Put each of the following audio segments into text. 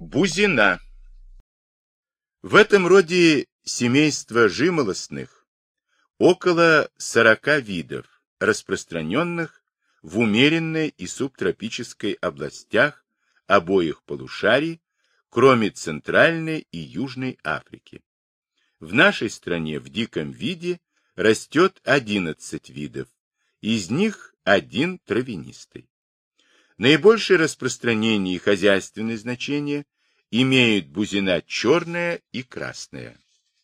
Бузина. В этом роде семейства жимолостных около 40 видов, распространенных в умеренной и субтропической областях обоих полушарий, кроме Центральной и Южной Африки. В нашей стране в диком виде растет 11 видов, из них один травянистый. Наибольшее распространение и хозяйственное значение имеют бузина черная и красная.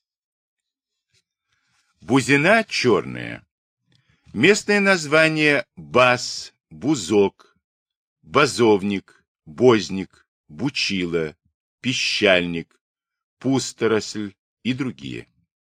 Бузина черная. Местное название бас, бузок, базовник, бозник, бучила, пищальник, пусторосль и другие.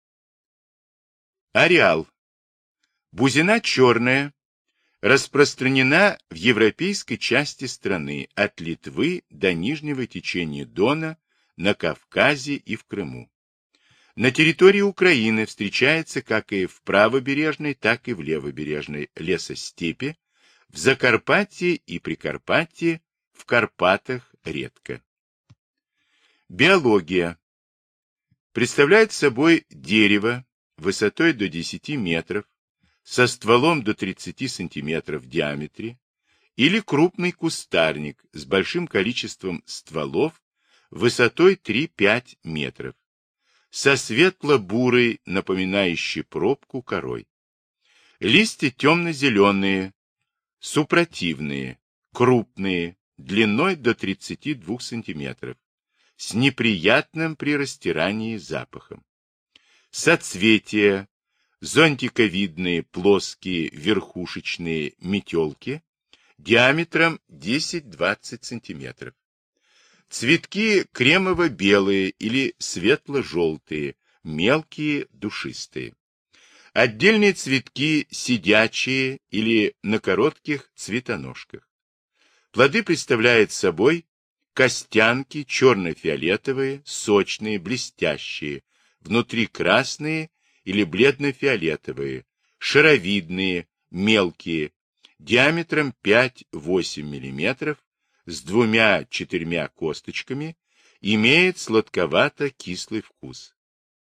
Ареал. Бузина черная распространена в европейской части страны от Литвы до нижнего течения Дона, на Кавказе и в Крыму. На территории Украины встречается как и в правобережной, так и в левобережной лесостепи, в Закарпатье и Прикарпатье, в Карпатах редко. Биология. Представляет собой дерево высотой до 10 метров, со стволом до 30 сантиметров в диаметре, или крупный кустарник с большим количеством стволов высотой 3-5 метров, со светло-бурой, напоминающей пробку, корой. Листья темно-зеленые, супротивные, крупные, длиной до 32 сантиметров, с неприятным при растирании запахом. Соцветия. Зонтиковидные плоские верхушечные метелки диаметром 10-20 см. Цветки кремово-белые или светло-желтые, мелкие, душистые. Отдельные цветки сидячие или на коротких цветоножках. Плоды представляют собой костянки черно-фиолетовые, сочные, блестящие, внутри красные или бледно-фиолетовые, шаровидные, мелкие, диаметром 5-8 мм, с 2-4 косточками, имеет сладковато-кислый вкус.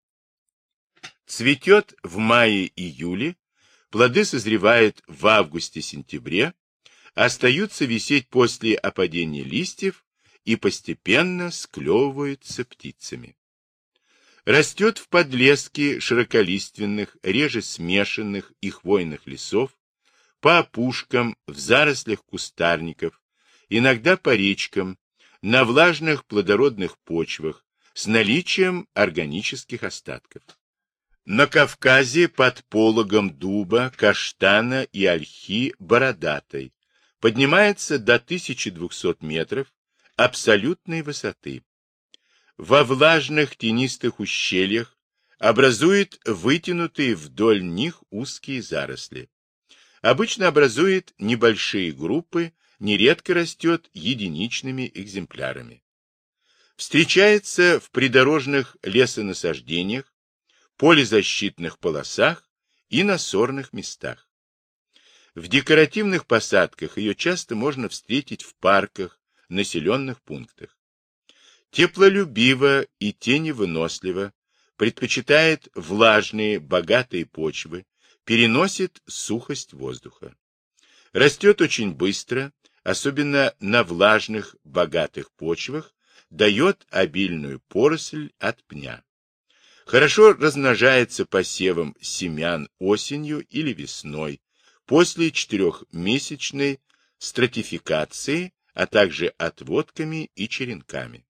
Цветет в мае-июле, плоды созревают в августе-сентябре, остаются висеть после опадения листьев и постепенно склевываются птицами. Растет в подлеске широколиственных, реже смешанных и хвойных лесов, по опушкам, в зарослях кустарников, иногда по речкам, на влажных плодородных почвах с наличием органических остатков. На Кавказе под пологом дуба, каштана и ольхи бородатой поднимается до 1200 метров абсолютной высоты. Во влажных тенистых ущельях образует вытянутые вдоль них узкие заросли. Обычно образует небольшие группы, нередко растет единичными экземплярами. Встречается в придорожных лесонасаждениях, полезащитных полосах и на сорных местах. В декоративных посадках ее часто можно встретить в парках, населенных пунктах. Теплолюбиво и теневыносливо, предпочитает влажные, богатые почвы, переносит сухость воздуха. Растет очень быстро, особенно на влажных, богатых почвах, дает обильную поросль от пня. Хорошо размножается посевом семян осенью или весной, после 4-месячной стратификации, а также отводками и черенками.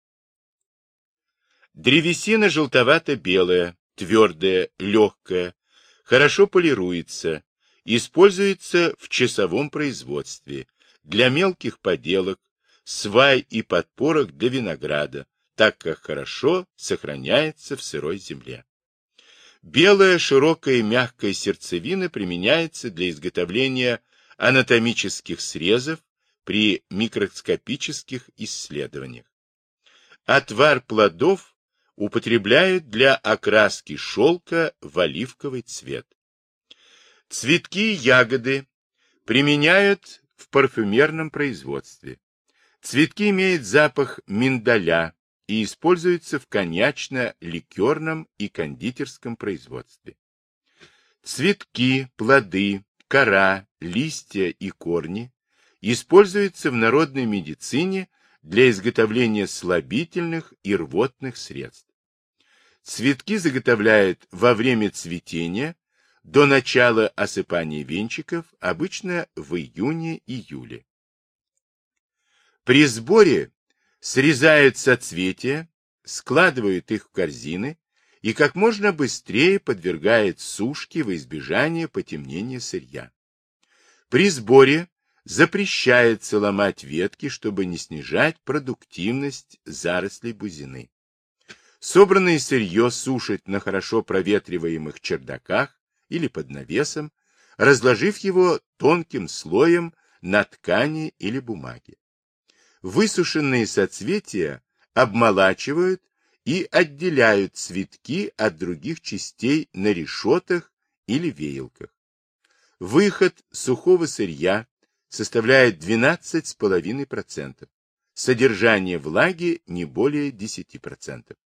Древесина желтовато-белая, твердая, легкая, хорошо полируется, используется в часовом производстве, для мелких поделок, свай и подпорок для винограда, так как хорошо сохраняется в сырой земле. Белая широкая мягкая сердцевина применяется для изготовления анатомических срезов при микроскопических исследованиях. Отвар плодов употребляют для окраски шелка в оливковый цвет. Цветки и ягоды применяют в парфюмерном производстве. Цветки имеют запах миндаля и используются в коньячно-ликерном и кондитерском производстве. Цветки, плоды, кора, листья и корни используются в народной медицине для изготовления слабительных и рвотных средств. Цветки заготовляют во время цветения до начала осыпания венчиков, обычно в июне-июле. При сборе срезают соцветия, складывают их в корзины и как можно быстрее подвергают сушке во избежание потемнения сырья. При сборе запрещается ломать ветки, чтобы не снижать продуктивность зарослей бузины. Собранное сырье сушат на хорошо проветриваемых чердаках или под навесом, разложив его тонким слоем на ткани или бумаге. Высушенные соцветия обмолачивают и отделяют цветки от других частей на решетах или веялках. Выход сухого сырья составляет 12,5%, содержание влаги не более 10%.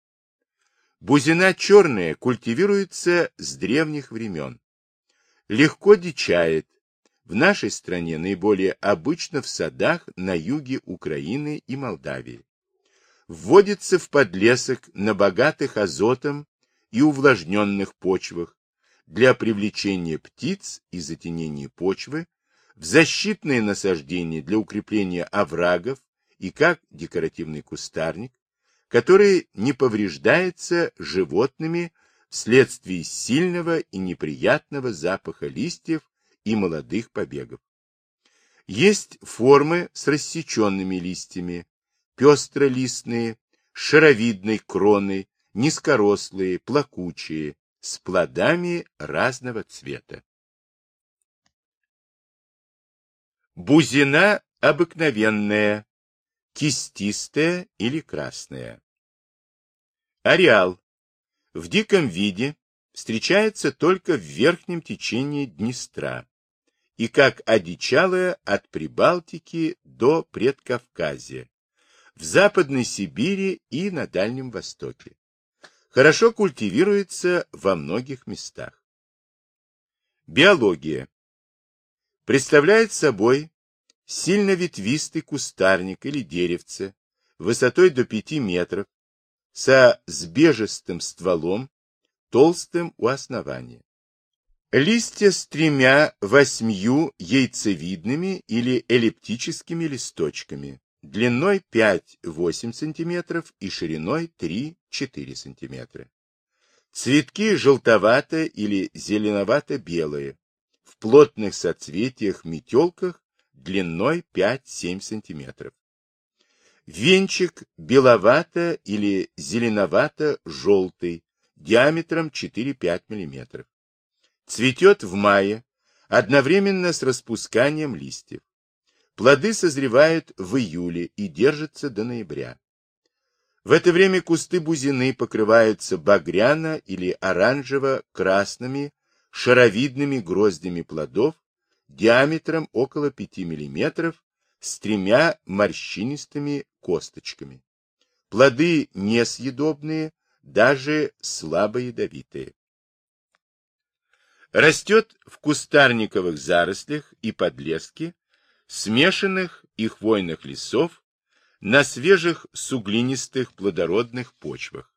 Бузина черная культивируется с древних времен. Легко дичает. В нашей стране наиболее обычно в садах на юге Украины и Молдавии. Вводится в подлесок на богатых азотом и увлажненных почвах для привлечения птиц и затенения почвы, в защитные насаждения для укрепления оврагов и как декоративный кустарник, который не повреждается животными вследствие сильного и неприятного запаха листьев и молодых побегов. Есть формы с рассеченными листьями, пестролистные, с шаровидной кроной, низкорослые, плакучие, с плодами разного цвета. Бузина обыкновенная, кистистая или красная. Ареал. В диком виде встречается только в верхнем течении Днестра и как одичалая от Прибалтики до Предкавказья, в Западной Сибири и на Дальнем Востоке. Хорошо культивируется во многих местах. Биология. Представляет собой сильно ветвистый кустарник или деревце высотой до 5 метров со сбежистым стволом, толстым у основания. Листья с 3-8 яйцевидными или эллиптическими листочками, длиной 5-8 см и шириной 3-4 см. Цветки желтовато- или зеленовато-белые, в плотных соцветиях-метелках длиной 5-7 см. Венчик беловато- или зеленовато-желтый, диаметром 4-5 мм. Цветет в мае, одновременно с распусканием листьев. Плоды созревают в июле и держатся до ноября. В это время кусты бузины покрываются багряно- или оранжево-красными шаровидными гроздями плодов диаметром около 5 мм с 3 морщинистыми косточками. Плоды несъедобные, даже слабо ядовитые. Растет в кустарниковых зарослях и подлеске, смешанных и хвойных лесов, на свежих суглинистых плодородных почвах.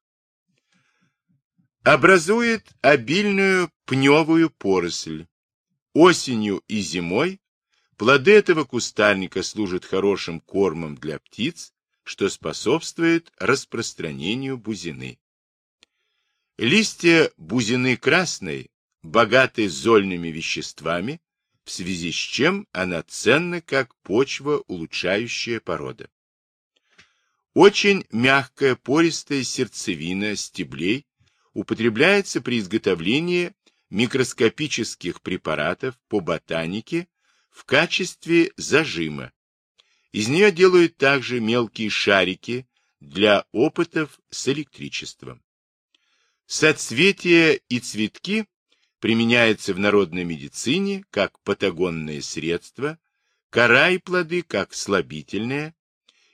Образует обильную пневую поросль. Осенью и зимой плоды этого кустарника служат хорошим кормом для птиц, что способствует распространению бузины. Листья бузины красной богаты зольными веществами, в связи с чем она ценна как почвоулучшающая порода. Очень мягкая пористая сердцевина стеблей употребляется при изготовлении микроскопических препаратов по ботанике в качестве зажима. Из нее делают также мелкие шарики для опытов с электричеством. Соцветия и цветки применяются в народной медицине как патагонные средства, кора и плоды как слабительные,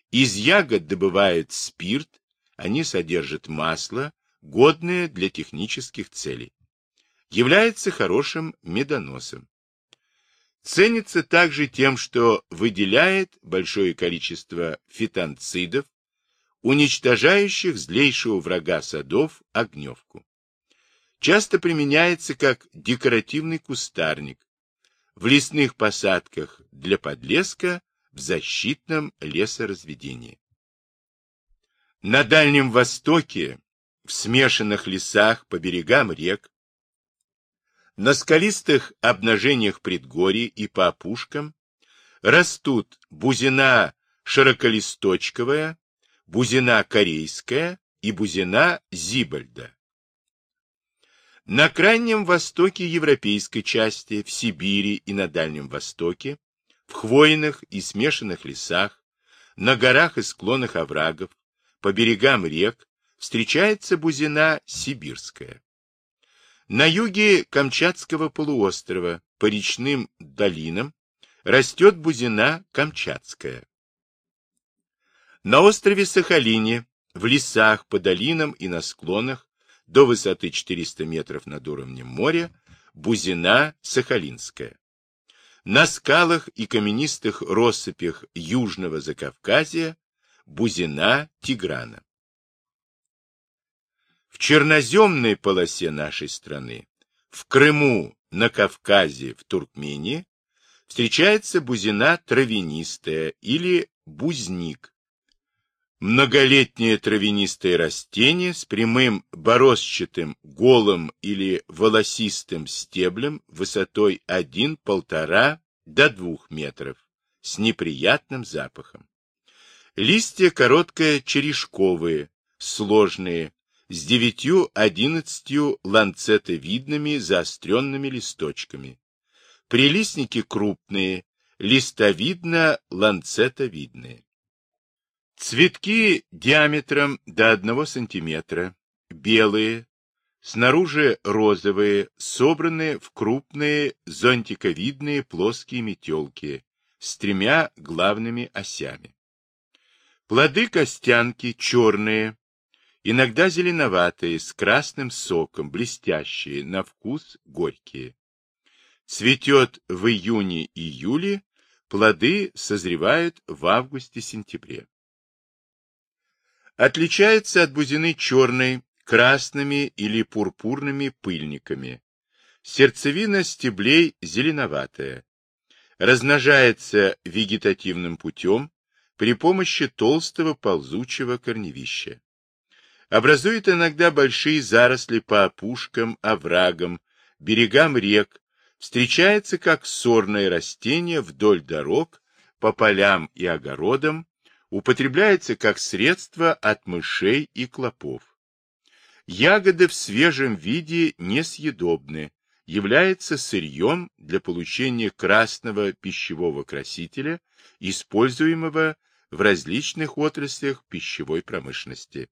Из ягод добывают спирт, они содержат масло, годное для технических целей. Является хорошим медоносом. Ценится также тем, что выделяет большое количество фитонцидов, уничтожающих злейшего врага садов – огневку. Часто применяется как декоративный кустарник, в лесных посадках для подлеска, в защитном лесоразведении. На Дальнем Востоке, в смешанных лесах по берегам рек, на скалистых обнажениях предгорий и по опушкам растут бузина широколисточковая, бузина корейская и бузина зибальда. На Крайнем Востоке европейской части, в Сибири и на Дальнем Востоке, в хвойных и смешанных лесах, на горах и склонах оврагов, по берегам рек встречается бузина сибирская. На юге Камчатского полуострова, по речным долинам, растет бузина камчатская. На острове Сахалине, в лесах, по долинам и на склонах, до высоты 400 метров над уровнем моря, бузина сахалинская. На скалах и каменистых россыпях Южного Закавказья бузина тиграна. В черноземной полосе нашей страны, в Крыму, на Кавказе, в Туркмении, встречается бузина травянистая или бузник. Многолетнее травянистое растение с прямым бороздчатым, голым или волосистым стеблем высотой 1,5 до 2 метров, с неприятным запахом. Листья короткое-черешковые, сложные, с 9-11 ланцетовидными заостренными листочками. Прилистники крупные, листовидно-ланцетовидные. Цветки диаметром до 1 см, белые, снаружи розовые, собранные в крупные зонтиковидные плоские метелки с 3 главными осями. Плоды костянки черные, иногда зеленоватые, с красным соком, блестящие, на вкус горькие. Цветет в июне-июле, плоды созревают в августе-сентябре. Отличается от бузины черной красными или пурпурными пыльниками. Сердцевина стеблей зеленоватая. Размножается вегетативным путем при помощи толстого ползучего корневища. Образует иногда большие заросли по опушкам, оврагам, берегам рек. Встречается как сорное растение вдоль дорог, по полям и огородам. Употребляется как средство от мышей и клопов. Ягоды в свежем виде несъедобны, является сырьем для получения красного пищевого красителя, используемого в различных отраслях пищевой промышленности.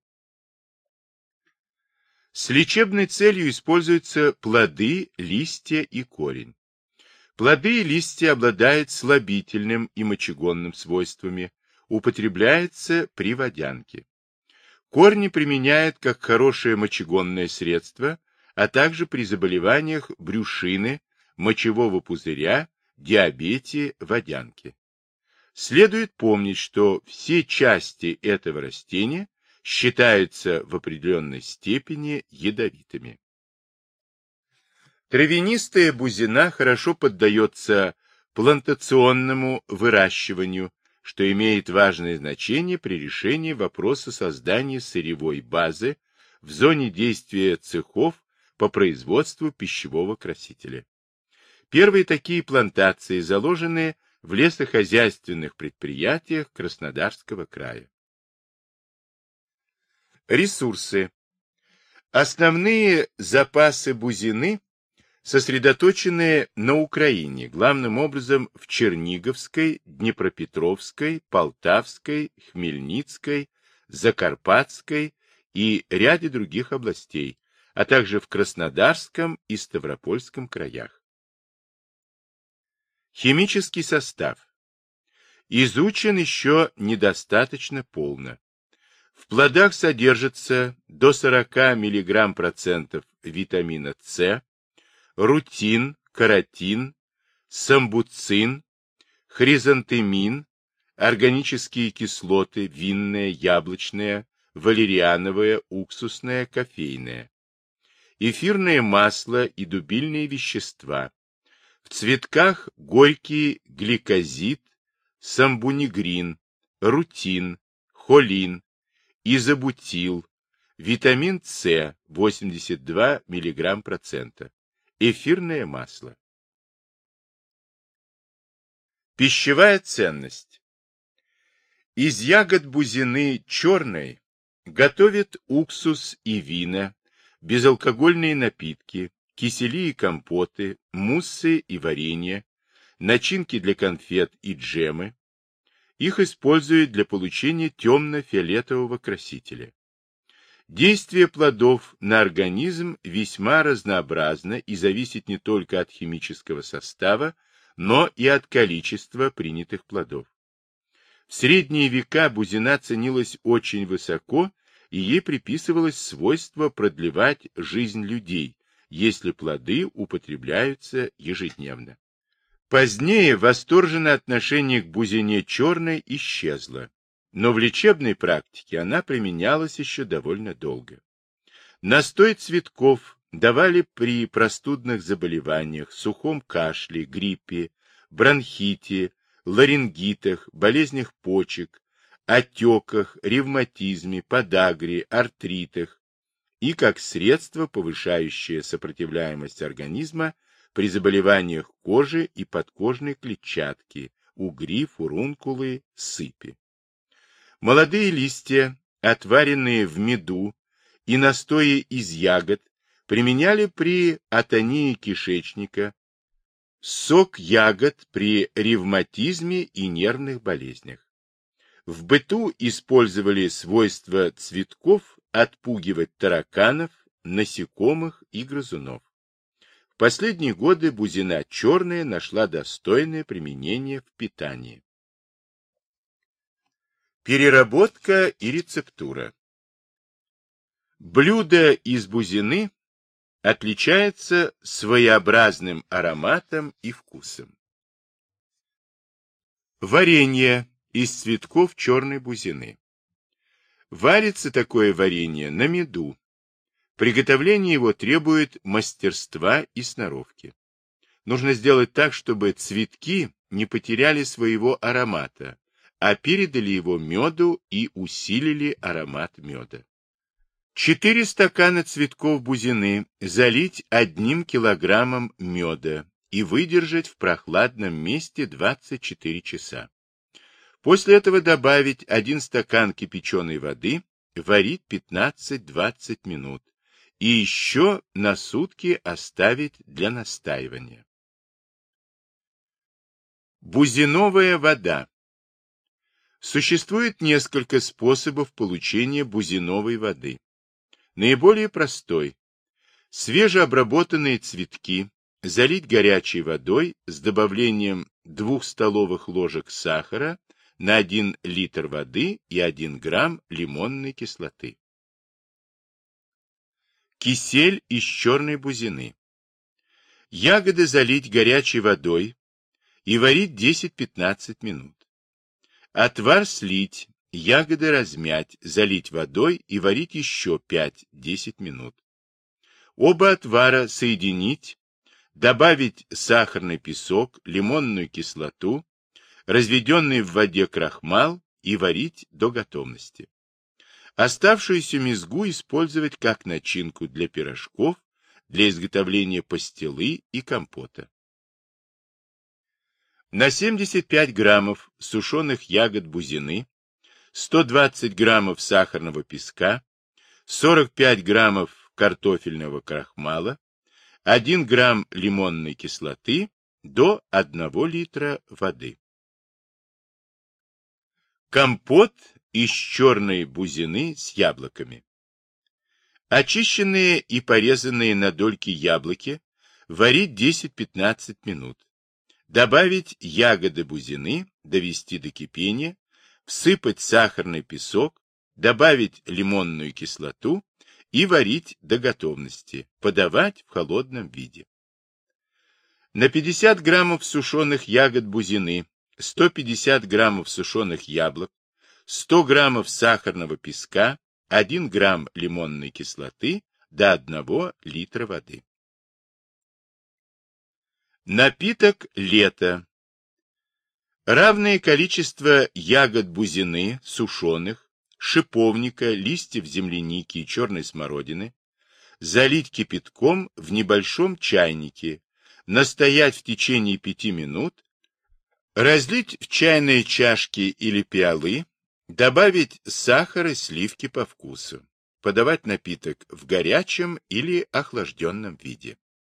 С лечебной целью используются плоды, листья и корень. Плоды и листья обладают слабительным и мочегонным свойствами, употребляется при водянке. Корни применяют как хорошее мочегонное средство, а также при заболеваниях брюшины, мочевого пузыря, диабете, водянке. Следует помнить, что все части этого растения считаются в определенной степени ядовитыми. Травянистая бузина хорошо поддается плантационному выращиванию, что имеет важное значение при решении вопроса создания сырьевой базы в зоне действия цехов по производству пищевого красителя. Первые такие плантации заложены в лесохозяйственных предприятиях Краснодарского края. Ресурсы. Основные запасы бузины сосредоточены на Украине, главным образом в Черниговской, Днепропетровской, Полтавской, Хмельницкой, Закарпатской и ряде других областей, а также в Краснодарском и Ставропольском краях. Химический состав. изучен еще недостаточно полно. В плодах содержится до 40 мг% витамина С, рутин, каротин, самбуцин, хризантемин, органические кислоты винная, яблочная, валериановая, уксусная, кофейная, эфирное масло и дубильные вещества. В цветках горький гликозид, самбунигрин, рутин, холин, изобутил, витамин С 82 мг%, эфирное масло. Пищевая ценность. Из ягод бузины черной готовят уксус и вина, безалкогольные напитки, кисели и компоты, муссы и варенье, начинки для конфет и джемы. Их используют для получения темно-фиолетового красителя. Действие плодов на организм весьма разнообразно и зависит не только от химического состава, но и от количества принятых плодов. В средние века бузина ценилась очень высоко, и ей приписывалось свойство продлевать жизнь людей, если плоды употребляются ежедневно. Позднее восторженное отношение к бузине черной исчезло, но в лечебной практике она применялась еще довольно долго. Настой цветков давали при простудных заболеваниях, сухом кашле, гриппе, бронхите, ларингитах, болезнях почек, отеках, ревматизме, подагре, артритах и как средство, повышающее сопротивляемость организма при заболеваниях кожи и подкожной клетчатки, угри, фурункулы, сыпи. Молодые листья, отваренные в меду и настои из ягод, применяли при атонии кишечника, сок ягод при ревматизме и нервных болезнях. В быту использовали свойства цветков отпугивать тараканов, насекомых и грызунов. В последние годы бузина черная нашла достойное применение в питании. Переработка и рецептура. Блюдо из бузины отличается своеобразным ароматом и вкусом. Варенье из цветков черной бузины. Варится такое варенье на меду. Приготовление его требует мастерства и сноровки. Нужно сделать так, чтобы цветки не потеряли своего аромата, а передали его меду и усилили аромат меда. 4 стакана цветков бузины залить 1 килограммом меда и выдержать в прохладном месте 24 часа. После этого добавить 1 стакан кипяченой воды, варить 15-20 минут и еще на сутки оставить для настаивания. Бузиновая вода. Существует несколько способов получения бузиновой воды. Наиболее простой. Свежеобработанные цветки залить горячей водой с добавлением 2 столовых ложек сахара на 1 литр воды и 1 грамм лимонной кислоты. Кисель из черной бузины. Ягоды залить горячей водой и варить 10-15 минут. Отвар слить, ягоды размять, залить водой и варить еще 5-10 минут. Оба отвара соединить, добавить сахарный песок, лимонную кислоту, разведенный в воде крахмал и варить до готовности. Оставшуюся мезгу использовать как начинку для пирожков, для изготовления пастилы и компота. На 75 граммов сушеных ягод бузины, 120 граммов сахарного песка, 45 граммов картофельного крахмала, 1 грамм лимонной кислоты до 1 литра воды. Компот из черной бузины с яблоками. Очищенные и порезанные на дольки яблоки варить 10-15 минут. Добавить ягоды бузины, довести до кипения, всыпать сахарный песок, добавить лимонную кислоту и варить до готовности, подавать в холодном виде. На 50 граммов сушеных ягод бузины, 150 граммов сушеных яблок, 100 граммов сахарного песка, 1 грамм лимонной кислоты до 1 литра воды. Напиток лета. Равное количество ягод бузины, сушеных, шиповника, листьев земляники и черной смородины залить кипятком в небольшом чайнике, настоять в течение 5 минут, разлить в чайные чашки или пиалы, добавить сахар и сливки по вкусу. Подавать напиток в горячем или охлажденном виде.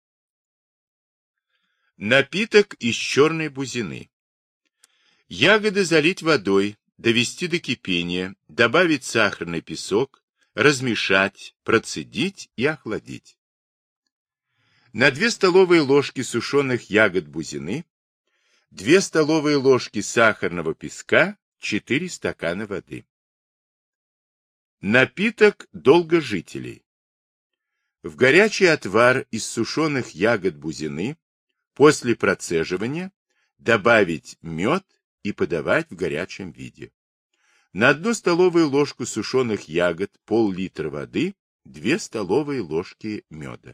Напиток из черной бузины. Ягоды залить водой, довести до кипения, добавить сахарный песок, размешать, процедить и охладить. На 2 столовые ложки сушеных ягод бузины, 2 столовые ложки сахарного песка, 4 стакана воды. Напиток долгожителей. В горячий отвар из сушеных ягод бузины после процеживания добавить мед и подавать в горячем виде. На 1 столовую ложку сушеных ягод пол-литра воды, 2 столовые ложки меда.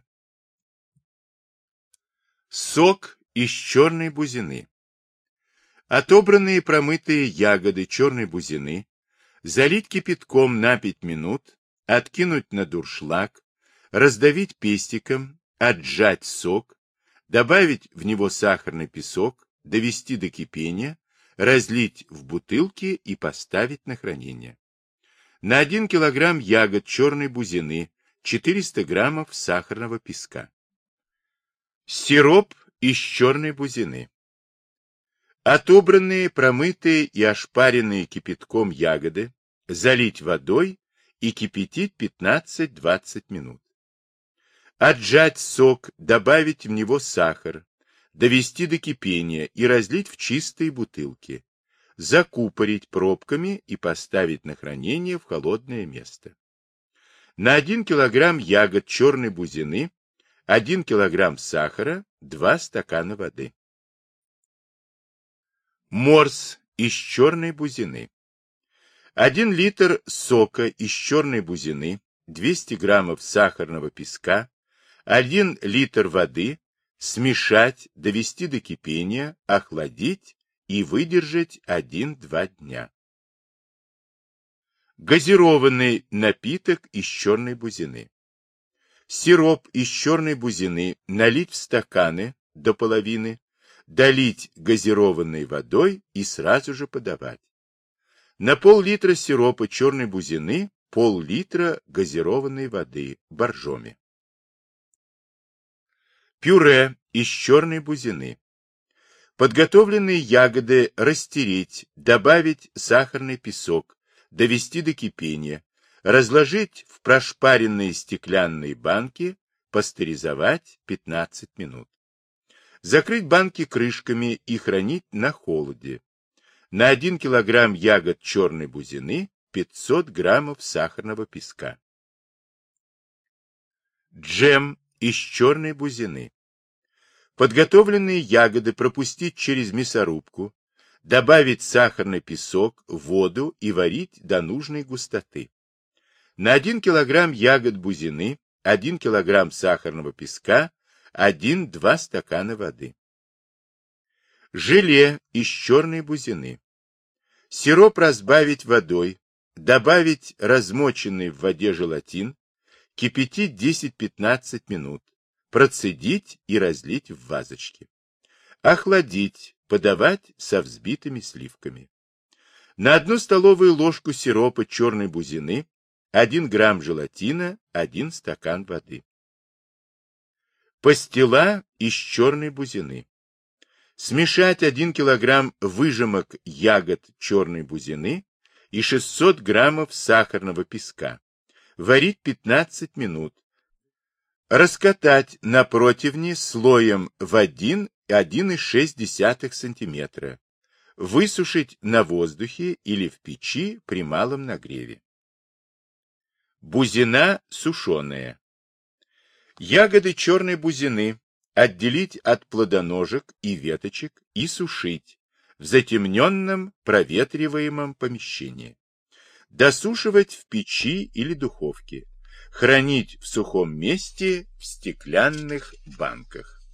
Сок из черной бузины. Отобранные промытые ягоды черной бузины залить кипятком на 5 минут, откинуть на дуршлаг, раздавить пестиком, отжать сок, добавить в него сахарный песок, довести до кипения, разлить в бутылки и поставить на хранение. На 1 килограмм ягод черной бузины 400 граммов сахарного песка. Сироп из черной бузины. Отобранные, промытые и ошпаренные кипятком ягоды залить водой и кипятить 15-20 минут. Отжать сок, добавить в него сахар, довести до кипения и разлить в чистые бутылки, закупорить пробками и поставить на хранение в холодное место. На 1 килограмм ягод черной бузины 1 килограмм сахара, 2 стакана воды. Морс из черной бузины. 1 литр сока из черной бузины, 200 граммов сахарного песка, 1 литр воды, смешать, довести до кипения, охладить и выдержать 1-2 дня. Газированный напиток из черной бузины. Сироп из черной бузины налить в стаканы до половины, долить газированной водой и сразу же подавать. На пол-литра сиропа черной бузины пол-литра газированной воды боржоми. Пюре из черной бузины. Подготовленные ягоды растереть, добавить сахарный песок, довести до кипения, разложить в прошпаренные стеклянные банки, пастеризовать 15 минут. Закрыть банки крышками и хранить на холоде. На 1 килограмм ягод черной бузины 500 граммов сахарного песка. Джем из черной бузины. Подготовленные ягоды пропустить через мясорубку, добавить сахарный песок, воду и варить до нужной густоты. На 1 килограмм ягод бузины 1 килограмм сахарного песка, 1-2 стакана воды. Желе из черной бузины. Сироп разбавить водой, добавить размоченный в воде желатин, кипятить 10-15 минут, процедить и разлить в вазочки. Охладить, подавать со взбитыми сливками. На 1 столовую ложку сиропа черной бузины 1 грамм желатина, 1 стакан воды. Пастила из черной бузины. Смешать 1 килограмм выжимок ягод черной бузины и 600 граммов сахарного песка. Варить 15 минут. Раскатать на противне слоем в 1,6 см. Высушить на воздухе или в печи при малом нагреве. Бузина сушеная. Ягоды черной бузины отделить от плодоножек и веточек и сушить в затемненном проветриваемом помещении. Досушивать в печи или духовке. Хранить в сухом месте в стеклянных банках.